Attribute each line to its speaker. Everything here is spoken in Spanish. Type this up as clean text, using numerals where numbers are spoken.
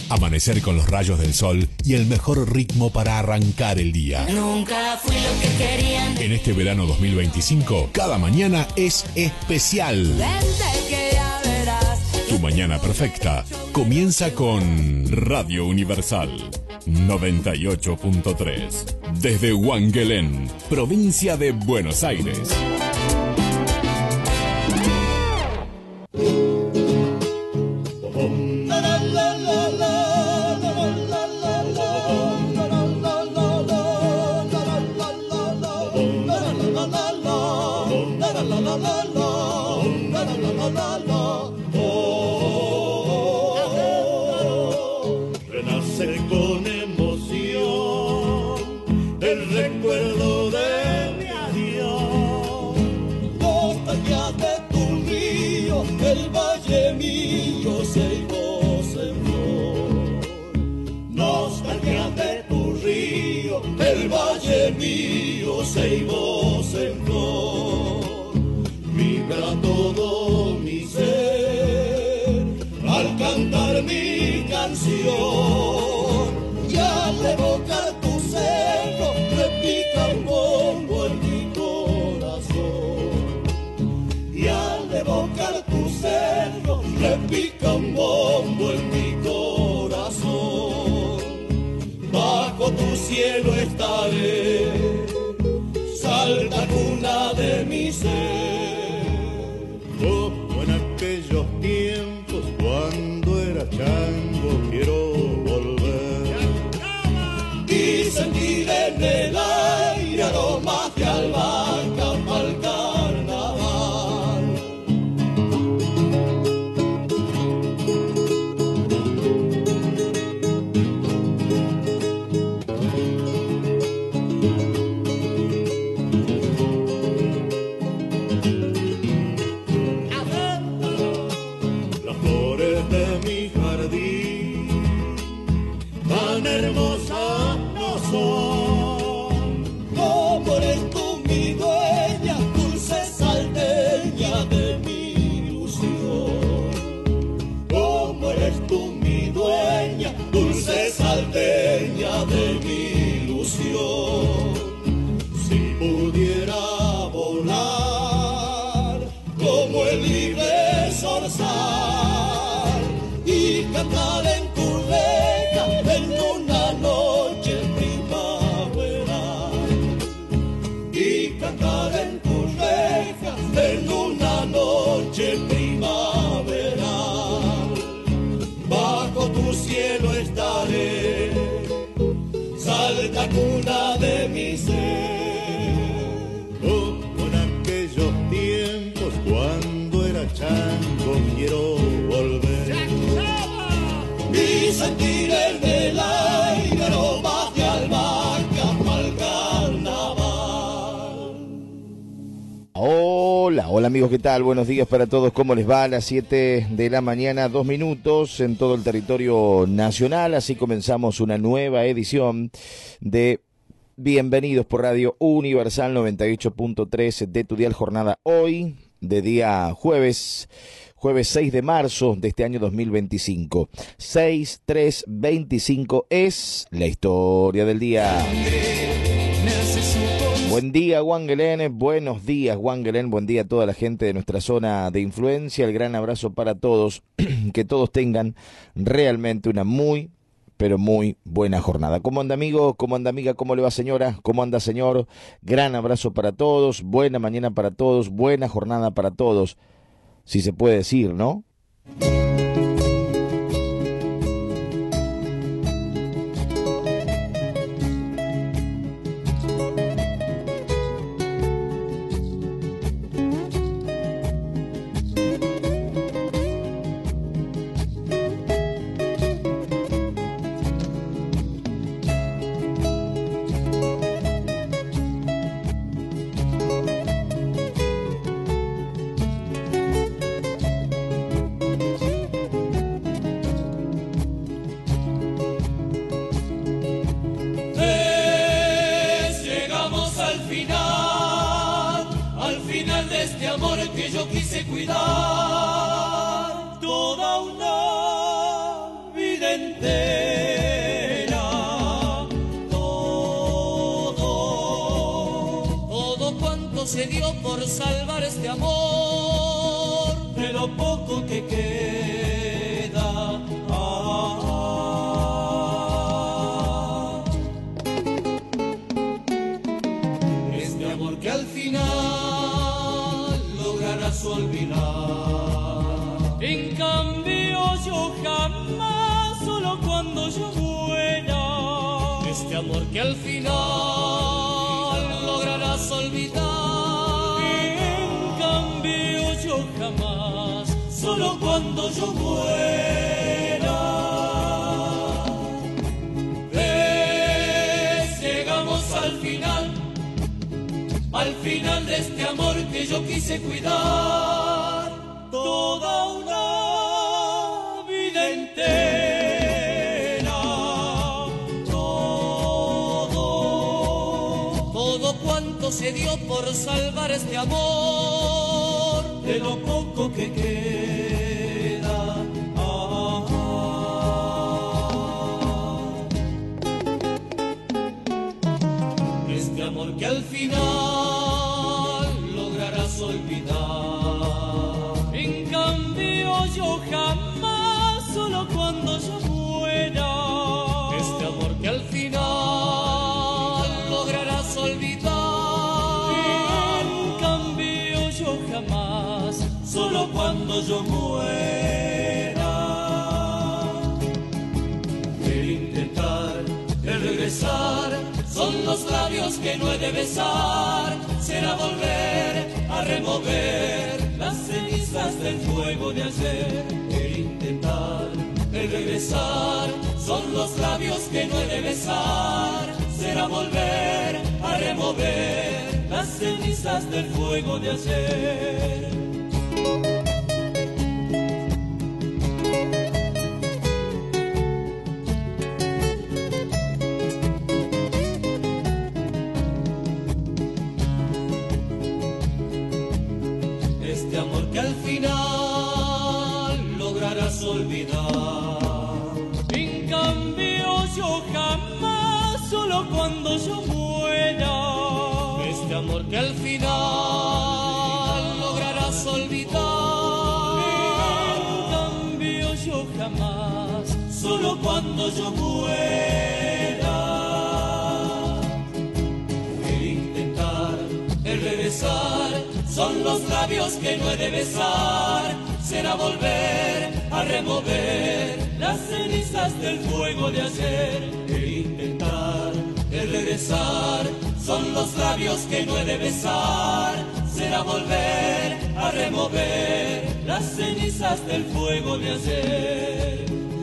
Speaker 1: Amanecer con los rayos del sol y el mejor ritmo para arrancar el día.
Speaker 2: Nunca fui lo que querían.
Speaker 1: En este verano 2025, cada mañana es especial.
Speaker 2: Vente que ya verás.
Speaker 1: Tu mañana perfecta comienza con Radio Universal 98.3. Desde Huanguelén, provincia de Buenos Aires.
Speaker 3: Renace con emoción el recuerdo de mi adiós. Nostalgia de tu río, el valle mío se higó, se flor. Nostalgia de tu río, el valle mío se higó, se flor. Vibra todo mi ser al cantar mi canción y al evocar tu cerro repica un bombo en mi corazón. Y al evocar tu cerro repica un bombo en mi corazón. Bajo tu cielo estaré, salta cuna de mi ser. Como en aquellos tiempos cuando era chango quiero volver y sentir en el aire aromas de albahaca pa'l carnaval. Hermosas no son, como eres tú mi dueña, dulce salteña de mi ilusión. Como eres tú mi dueña, dulce salteña de mi ilusión. Si pudiera volar como el libre zorzal y cantar en tu reja en una noche primaveral, y cantar en tu reja en una noche primaveral. Bajo tu cielo estaré, salta cuna de mi ser. Como en aquellos tiempos cuando era chango quiero volver y sentir en el aire aromas de albahaca pa'l carnaval.
Speaker 4: Hola amigos, ¿qué tal? Buenos días para todos, ¿cómo les va? A las 7 de la mañana, 2 minutos en todo el territorio nacional. Así comenzamos una nueva edición de Bienvenidos por Radio Universal 98.3 de tu dial, jornada hoy, de día jueves 6 de marzo de este año 2025. 6-3-25 es la historia del día. Buen día, Huanguelén. Buenos días, Huanguelén. Buen día a toda la gente de nuestra zona de influencia. El gran abrazo para todos. Que todos tengan realmente una muy, pero muy buena jornada. ¿Cómo anda, amigo? ¿Cómo anda, amiga? ¿Cómo le va, señora? ¿Cómo anda, señor? Gran abrazo para todos. Buena mañana para todos. Buena jornada para todos. Si se puede decir, ¿no?
Speaker 3: Que yo quise cuidar toda una vida entera. se dio por salvar este amor, de lo poco que queda. Este amor que al final lograrás olvidar. En cambio yo jamás, solo cuando yo muera. Este amor que al final lograrás olvidar. En cambio yo jamás, solo cuando yo muera. ¿Ves? Llegamos al final de este amor que yo quise cuidar toda una vida entera. Todo cuanto se dio por salvar este amor, de lo poco que queda. Este amor que al final lograrás olvidar. En cambio yo jamás, solo cuando yo muera. Este amor que al final lograrás olvidar. En cambio yo jamás, solo cuando yo muera. El intentar, el regresar, son los labios que no he de besar. Será volver a remover las cenizas del fuego de ayer. El intentar, el regresar, son los labios que no he de besar. Será volver a remover las cenizas del fuego de ayer. Este amor que al final lograrás olvidar. En cambio yo jamás, solo cuando yo muera. Este amor que al final lograrás olvidar. En cambio yo jamás, solo cuando yo muera. El intentar, el regresar, son los labios que no he de besar. Será volver a remover las cenizas del fuego de ayer. El intentar, el regresar, son los labios que no he de besar. Será volver a remover las cenizas del fuego de ayer.